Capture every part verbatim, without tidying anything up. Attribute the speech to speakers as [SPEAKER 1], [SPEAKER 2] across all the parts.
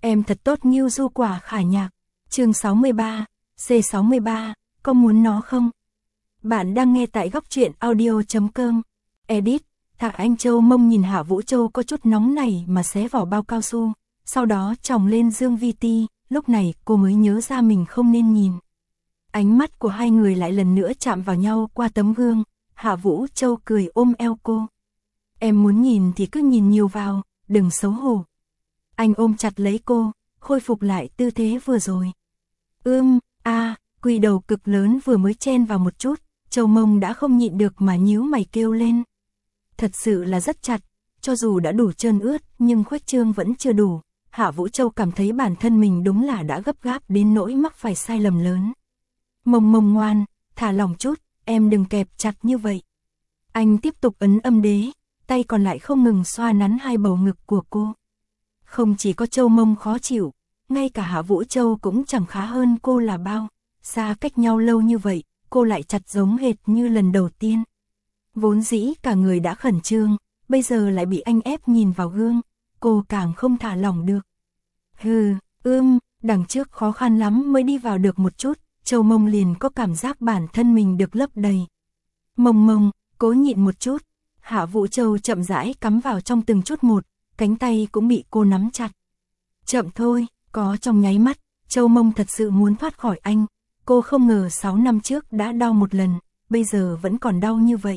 [SPEAKER 1] Em thật tốt Ngưu Du Quả Khả Nhạc. Chương sáu mươi ba, C sáu mươi ba, có muốn nó không? Bạn đang nghe tại góc truyện audio chấm com. Edit, Thạc Anh Châu Mông nhìn Hạ Vũ Châu có chút nóng này mà xé vỏ bao cao su, sau đó chòng lên Dương Vi Ti, lúc này cô mới nhớ ra mình không nên nhìn. Ánh mắt của hai người lại lần nữa chạm vào nhau qua tấm gương, Hạ Vũ Châu cười ôm eo cô. Em muốn nhìn thì cứ nhìn nhiều vào, đừng xấu hổ. Anh ôm chặt lấy cô, khôi phục lại tư thế vừa rồi. Ưm, a, à, quỳ đầu cực lớn vừa mới chen vào một chút, Châu Mông đã không nhịn được mà nhíu mày kêu lên. Thật sự là rất chặt, cho dù đã đủ trơn ướt nhưng khuếch trương vẫn chưa đủ. Hạ Vũ Châu cảm thấy bản thân mình đúng là đã gấp gáp đến nỗi mắc phải sai lầm lớn. Mông Mông ngoan, thả lỏng chút, em đừng kẹp chặt như vậy. Anh tiếp tục ấn âm đế, tay còn lại không ngừng xoa nắn hai bầu ngực của cô. Không chỉ có Châu Mông khó chịu, ngay cả Hạ Vũ Châu cũng chẳng khá hơn cô là bao. Xa cách nhau lâu như vậy, cô lại chặt giống hệt như lần đầu tiên. Vốn dĩ cả người đã khẩn trương, bây giờ lại bị anh ép nhìn vào gương, cô càng không thả lỏng được. Hừ, ưm, đằng trước khó khăn lắm mới đi vào được một chút, Châu Mông liền có cảm giác bản thân mình được lấp đầy. Mông Mông, cố nhịn một chút. Hạ Vũ Châu chậm rãi cắm vào trong từng chút một, cánh tay cũng bị cô nắm chặt. Chậm thôi, có trong nháy mắt, Châu Mông thật sự muốn thoát khỏi anh. Cô không ngờ sáu năm trước đã đau một lần, bây giờ vẫn còn đau như vậy.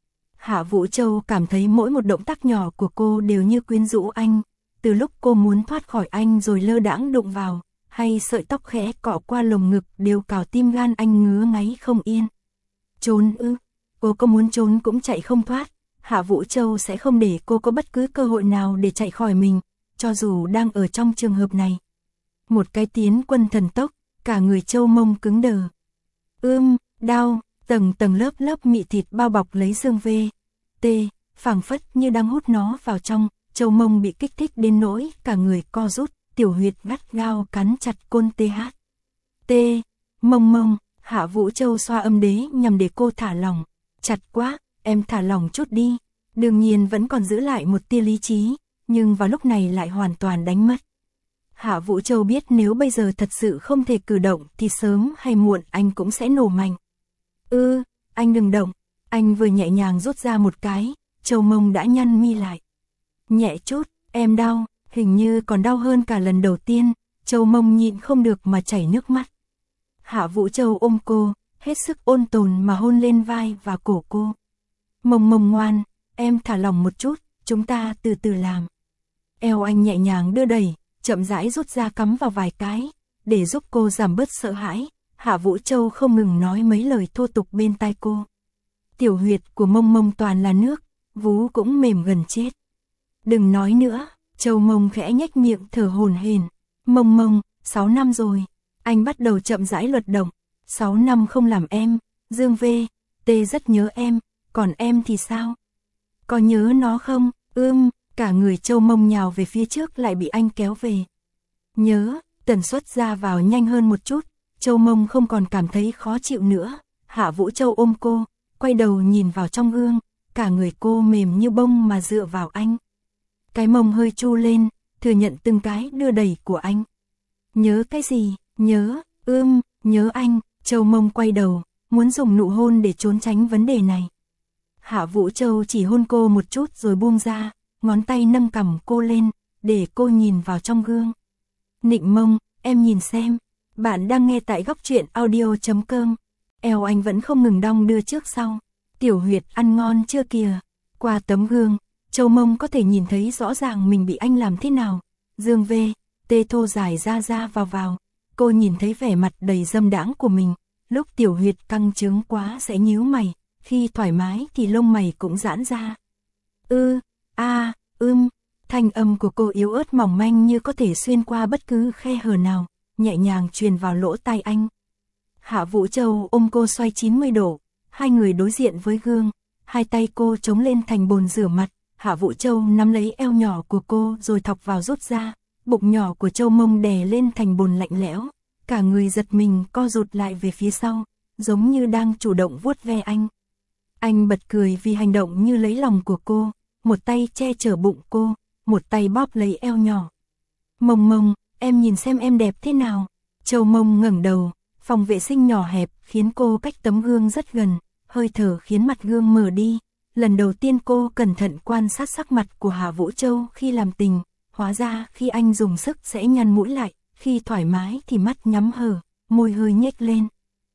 [SPEAKER 1] Hạ Vũ Châu cảm thấy mỗi một động tác nhỏ của cô đều như quyến rũ anh. Từ lúc cô muốn thoát khỏi anh rồi lơ đãng đụng vào, hay sợi tóc khẽ cọ qua lồng ngực đều cào tim gan anh ngứa ngáy không yên. Trốn ư, cô có muốn trốn cũng chạy không thoát. Hạ Vũ Châu sẽ không để cô có bất cứ cơ hội nào để chạy khỏi mình, cho dù đang ở trong trường hợp này. Một cái tiến quân thần tốc, cả người Châu Mông cứng đờ. Ưm, đau, tầng tầng lớp lớp mị thịt bao bọc lấy Dương V. T, phảng phất như đang hút nó vào trong, Châu Mông bị kích thích đến nỗi cả người co rút, tiểu huyệt gắt gao cắn chặt côn T H. T, Mông Mông, Hạ Vũ Châu xoa âm đế nhằm để cô thả lỏng. Chặt quá, em thả lỏng chút đi. Đương nhiên vẫn còn giữ lại một tia lý trí, nhưng vào lúc này lại hoàn toàn đánh mất. Hạ Vũ Châu biết nếu bây giờ thật sự không thể cử động thì sớm hay muộn anh cũng sẽ nổ mạnh. Ư, anh đừng động. Anh vừa nhẹ nhàng rút ra một cái, Châu Mông đã nhăn mi lại. Nhẹ chút, em đau, hình như còn đau hơn cả lần đầu tiên. Châu Mông nhịn không được mà chảy nước mắt. Hạ Vũ Châu ôm cô, hết sức ôn tồn mà hôn lên vai và cổ cô. Mông Mông ngoan, em thả lỏng một chút, chúng ta từ từ làm. Eo anh nhẹ nhàng đưa đẩy, chậm rãi rút ra cắm vào vài cái, để giúp cô giảm bớt sợ hãi. Hạ Vũ Châu không ngừng nói mấy lời thô tục bên tai cô. Tiểu huyệt của Mông Mông toàn là nước, vú cũng mềm gần chết. Đừng nói nữa, Châu Mông khẽ nhếch miệng thở hổn hển. Mông Mông, sáu năm rồi. Anh bắt đầu chậm rãi luật động. Sáu năm không làm em, Dương V. T rất nhớ em, còn em thì sao? Có nhớ nó không? Ưm, cả người Châu Mông nhào về phía trước lại bị anh kéo về. Nhớ, tần suất ra vào nhanh hơn một chút, Châu Mông không còn cảm thấy khó chịu nữa. Hạ Vũ Châu ôm cô, quay đầu nhìn vào trong gương, cả người cô mềm như bông mà dựa vào anh. Cái mông hơi chu lên, thừa nhận từng cái đưa đẩy của anh. Nhớ cái gì? Nhớ, ưm, nhớ anh. Châu Mông quay đầu, muốn dùng nụ hôn để trốn tránh vấn đề này. Hạ Vũ Châu chỉ hôn cô một chút rồi buông ra, ngón tay nâng cằm cô lên, để cô nhìn vào trong gương. Nịnh Mông, em nhìn xem. Bạn đang nghe tại góc truyện audio chấm com. Eo anh vẫn không ngừng đong đưa trước sau. Tiểu huyệt ăn ngon chưa kìa. Qua tấm gương, Châu Mông có thể nhìn thấy rõ ràng mình bị anh làm thế nào. Dương V. T thô dài ra ra vào vào. Cô nhìn thấy vẻ mặt đầy dâm đãng của mình. Lúc tiểu huyệt căng trướng quá sẽ nhíu mày, khi thoải mái thì lông mày cũng giãn ra. Ư, a, ưm, thanh âm của cô yếu ớt mỏng manh như có thể xuyên qua bất cứ khe hở nào, nhẹ nhàng truyền vào lỗ tai anh. Hạ Vũ Châu ôm cô xoay chín mươi độ, hai người đối diện với gương, hai tay cô chống lên thành bồn rửa mặt. Hạ Vũ Châu nắm lấy eo nhỏ của cô rồi thọc vào rút ra, bụng nhỏ của Châu Mông đè lên thành bồn lạnh lẽo. Cả người giật mình co rụt lại về phía sau, giống như đang chủ động vuốt ve anh. Anh bật cười vì hành động như lấy lòng của cô, một tay che chở bụng cô, một tay bóp lấy eo nhỏ. Mông Mông, em nhìn xem em đẹp thế nào. Châu Mông ngẩng đầu, phòng vệ sinh nhỏ hẹp khiến cô cách tấm gương rất gần, hơi thở khiến mặt gương mở đi. Lần đầu tiên cô cẩn thận quan sát sắc mặt của Hạ Vũ Châu khi làm tình, hóa ra khi anh dùng sức sẽ nhăn mũi lại, khi thoải mái thì mắt nhắm hờ, môi hơi nhếch lên.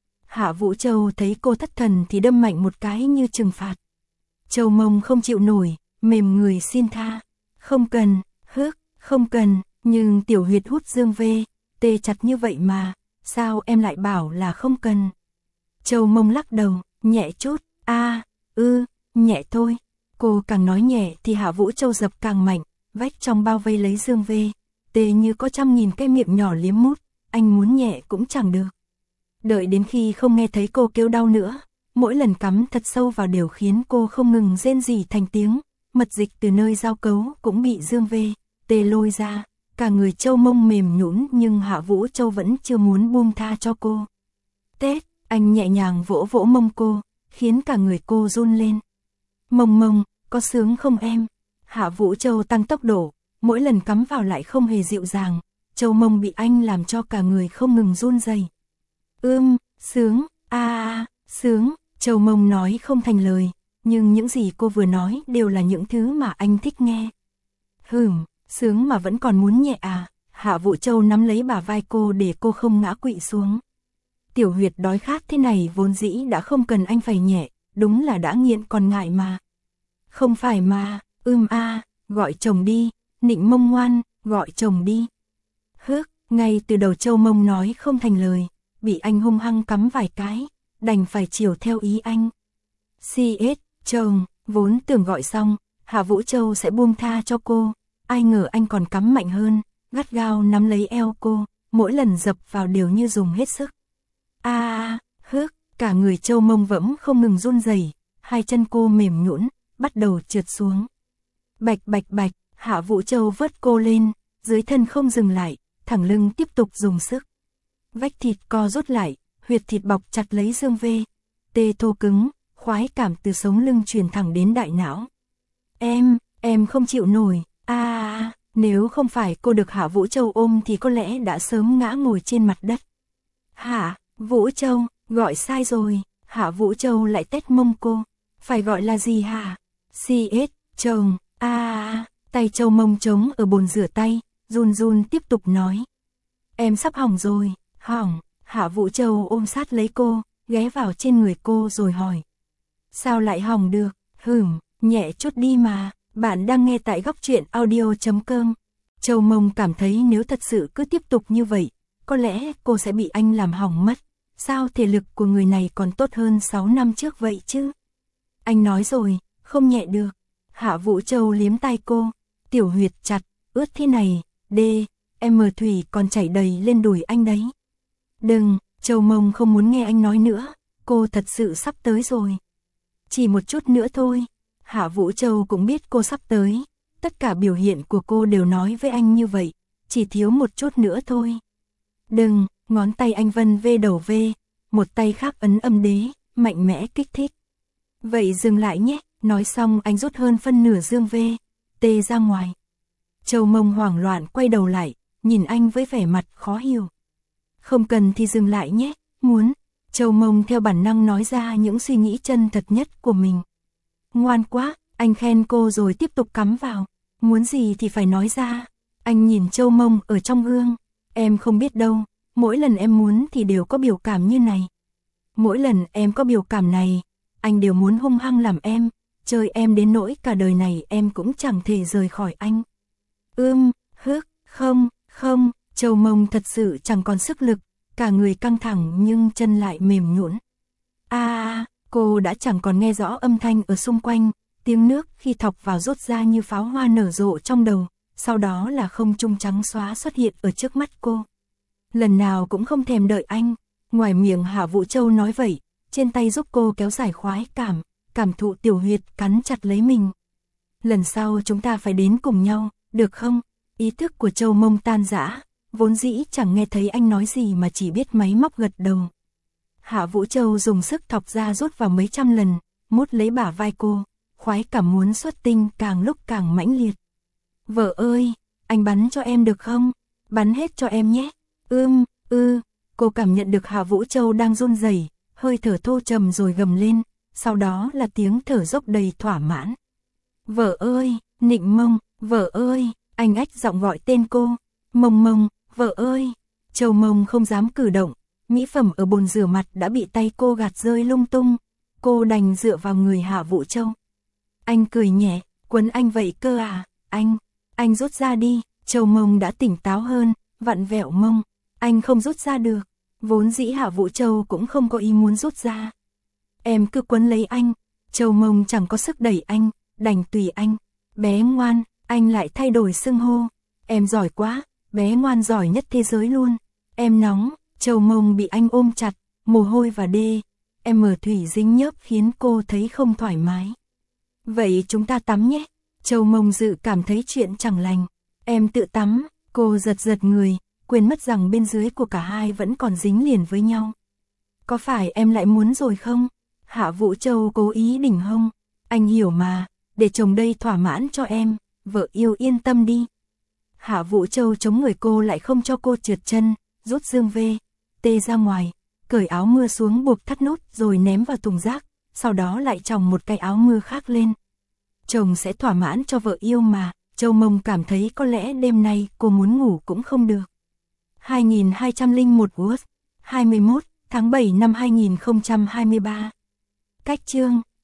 [SPEAKER 1] Hạ Vũ Châu thấy cô thất thần thì đâm mạnh một cái như trừng phạt. Châu Mông không chịu nổi, mềm người xin tha. Không cần, hước, không cần, nhưng Tiểu Huyệt hút Dương Vê, tê chặt như vậy mà, sao em lại bảo là không cần. Châu Mông lắc đầu, nhẹ chút, a ư, nhẹ thôi. Cô càng nói nhẹ thì Hạ Vũ Châu dập càng mạnh, vách trong bao vây lấy Dương Vê, tê như có trăm nghìn cái miệng nhỏ liếm mút, anh muốn nhẹ cũng chẳng được. Đợi đến khi không nghe thấy cô kêu đau nữa, mỗi lần cắm thật sâu vào đều khiến cô không ngừng rên rỉ thành tiếng, mật dịch từ nơi giao cấu cũng bị Dương Vê, tê lôi ra, cả người Châu Mông mềm nhũn nhưng Hạ Vũ Châu vẫn chưa muốn buông tha cho cô. Tết, anh nhẹ nhàng vỗ vỗ mông cô, khiến cả người cô run lên. Mông Mông, có sướng không em? Hạ Vũ Châu tăng tốc độ, mỗi lần cắm vào lại không hề dịu dàng, Châu Mông bị anh làm cho cả người không ngừng run rẩy. Ưm, sướng, a a, sướng, Châu Mông nói không thành lời, nhưng những gì cô vừa nói đều là những thứ mà anh thích nghe. Hừm, sướng mà vẫn còn muốn nhẹ à? Hạ Vũ Châu nắm lấy bả vai cô để cô không ngã quỵ xuống. Tiểu Huyệt đói khát thế này vốn dĩ đã không cần anh phải nhẹ, đúng là đã nghiện còn ngại mà. Không phải mà, ưm a, gọi chồng đi, Nịnh Mông ngoan, gọi chồng đi. Hước, ngay từ đầu Châu Mông nói không thành lời, bị anh hung hăng cắm vài cái, đành phải chiều theo ý anh. xê ét, chồng, vốn tưởng gọi xong, Hạ Vũ Châu sẽ buông tha cho cô, ai ngờ anh còn cắm mạnh hơn, gắt gao nắm lấy eo cô, mỗi lần dập vào đều như dùng hết sức. A a, hước, cả người Châu Mông vẫn không ngừng run rẩy, hai chân cô mềm nhũn, bắt đầu trượt xuống. Bạch bạch bạch, Hạ Vũ Châu vớt cô lên, dưới thân không dừng lại, thẳng lưng tiếp tục dùng sức. Vách thịt co rút lại, huyệt thịt bọc chặt lấy Dương Vê, tê thô cứng, khoái cảm từ sống lưng truyền thẳng đến đại não. Em, em không chịu nổi, a a, nếu không phải cô được Hạ Vũ Châu ôm thì có lẽ đã sớm ngã ngồi trên mặt đất. Hạ Vũ Châu, gọi sai rồi, Hạ Vũ Châu lại tét mông cô, phải gọi là gì hả? xê ét, chồng, a a, tay Châu Mông trống ở bồn rửa tay, run run tiếp tục nói. Em sắp hỏng rồi, hỏng, Hạ Vũ Châu ôm sát lấy cô, ghé vào trên người cô rồi hỏi. Sao lại hỏng được, hửm, nhẹ chút đi mà, bạn đang nghe tại góc truyện audio chấm com. Châu Mông cảm thấy nếu thật sự cứ tiếp tục như vậy, có lẽ cô sẽ bị anh làm hỏng mất. Sao thể lực của người này còn tốt hơn sáu năm trước vậy chứ? Anh nói rồi, không nhẹ được. Hạ Vũ Châu liếm tay cô, Tiểu Huyệt chặt, ướt thế này, đê, em mờ thủy còn chảy đầy lên đùi anh đấy. Đừng, Châu Mông không muốn nghe anh nói nữa, cô thật sự sắp tới rồi. Chỉ một chút nữa thôi. Hạ Vũ Châu cũng biết cô sắp tới, tất cả biểu hiện của cô đều nói với anh như vậy, chỉ thiếu một chút nữa thôi. Đừng, ngón tay anh vân vê đầu vê, một tay khác ấn âm đế, mạnh mẽ kích thích. Vậy dừng lại nhé, nói xong anh rút hơn phân nửa Dương Vê, tê ra ngoài. Châu Mông hoảng loạn quay đầu lại, nhìn anh với vẻ mặt khó hiểu. Không cần thì dừng lại nhé, muốn. Châu Mông theo bản năng nói ra những suy nghĩ chân thật nhất của mình. Ngoan quá, anh khen cô rồi tiếp tục cắm vào. Muốn gì thì phải nói ra. Anh nhìn Châu Mông ở trong gương. Em không biết đâu, mỗi lần em muốn thì đều có biểu cảm như này. Mỗi lần em có biểu cảm này, anh đều muốn hung hăng làm em, chơi em đến nỗi cả đời này em cũng chẳng thể rời khỏi anh. Ưm, hước, không, không, Châu Mông thật sự chẳng còn sức lực, cả người căng thẳng nhưng chân lại mềm nhũn. A a, cô đã chẳng còn nghe rõ âm thanh ở xung quanh, tiếng nước khi thọc vào rốt ra như pháo hoa nở rộ trong đầu, sau đó là không trung trắng xóa xuất hiện ở trước mắt cô. Lần nào cũng không thèm đợi anh, ngoài miệng Hạ Vũ Châu nói vậy, trên tay giúp cô kéo dài khoái cảm, cảm thụ Tiểu Huyệt cắn chặt lấy mình. Lần sau chúng ta phải đến cùng nhau, được không? Ý thức của Châu Mông tan rã, vốn dĩ chẳng nghe thấy anh nói gì mà chỉ biết máy móc gật đầu. Hạ Vũ Châu dùng sức thọc ra rút vào mấy trăm lần, mút lấy bả vai cô, khoái cảm muốn xuất tinh càng lúc càng mãnh liệt. Vợ ơi, anh bắn cho em được không? bắn hết cho em nhé. Ưm, ư, cô cảm nhận được Hạ Vũ Châu đang run rẩy, hơi thở thô trầm rồi gầm lên, sau đó là tiếng thở dốc đầy thỏa mãn. Vợ ơi, Nịnh Mông, vợ ơi, anh ách giọng gọi tên cô. Mông Mông, vợ ơi. Châu Mông không dám cử động, mỹ phẩm ở bồn rửa mặt đã bị tay cô gạt rơi lung tung, cô đành dựa vào người Hạ Vũ Châu. Anh cười nhẹ, quấn anh vậy cơ à, anh, anh rút ra đi. Châu Mông đã tỉnh táo hơn, vặn vẹo mông, anh không rút ra được, vốn dĩ Hạ Vũ Châu cũng không có ý muốn rút ra. Em cứ quấn lấy anh, Châu Mông chẳng có sức đẩy anh, đành tùy anh. Bé ngoan, anh lại thay đổi xưng hô, em giỏi quá, bé ngoan giỏi nhất thế giới luôn. Em nóng, Châu Mông bị anh ôm chặt, mồ hôi và đê, em mở thủy dính nhớp khiến cô thấy không thoải mái. Vậy chúng ta tắm nhé. Châu Mông dự cảm thấy chuyện chẳng lành. Em tự tắm, cô giật giật người, quên mất rằng bên dưới của cả hai vẫn còn dính liền với nhau. Có phải em lại muốn rồi không? Hạ Vũ Châu cố ý đỉnh hông. Anh hiểu mà, để chồng đây thỏa mãn cho em, vợ yêu yên tâm đi. Hạ Vũ Châu chống người cô lại không cho cô trượt chân, rút dương vê, tê ra ngoài, cởi áo mưa xuống buộc thắt nút rồi ném vào thùng rác, sau đó lại chồng một cái áo mưa khác lên. Chồng sẽ thỏa mãn cho vợ yêu mà. Châu Mông cảm thấy có lẽ đêm nay cô muốn ngủ cũng không được. hai nghìn hai trăm lẻ một Words, hai mươi mốt tháng bảy năm hai nghìn không trăm hai mươi ba. Cách chương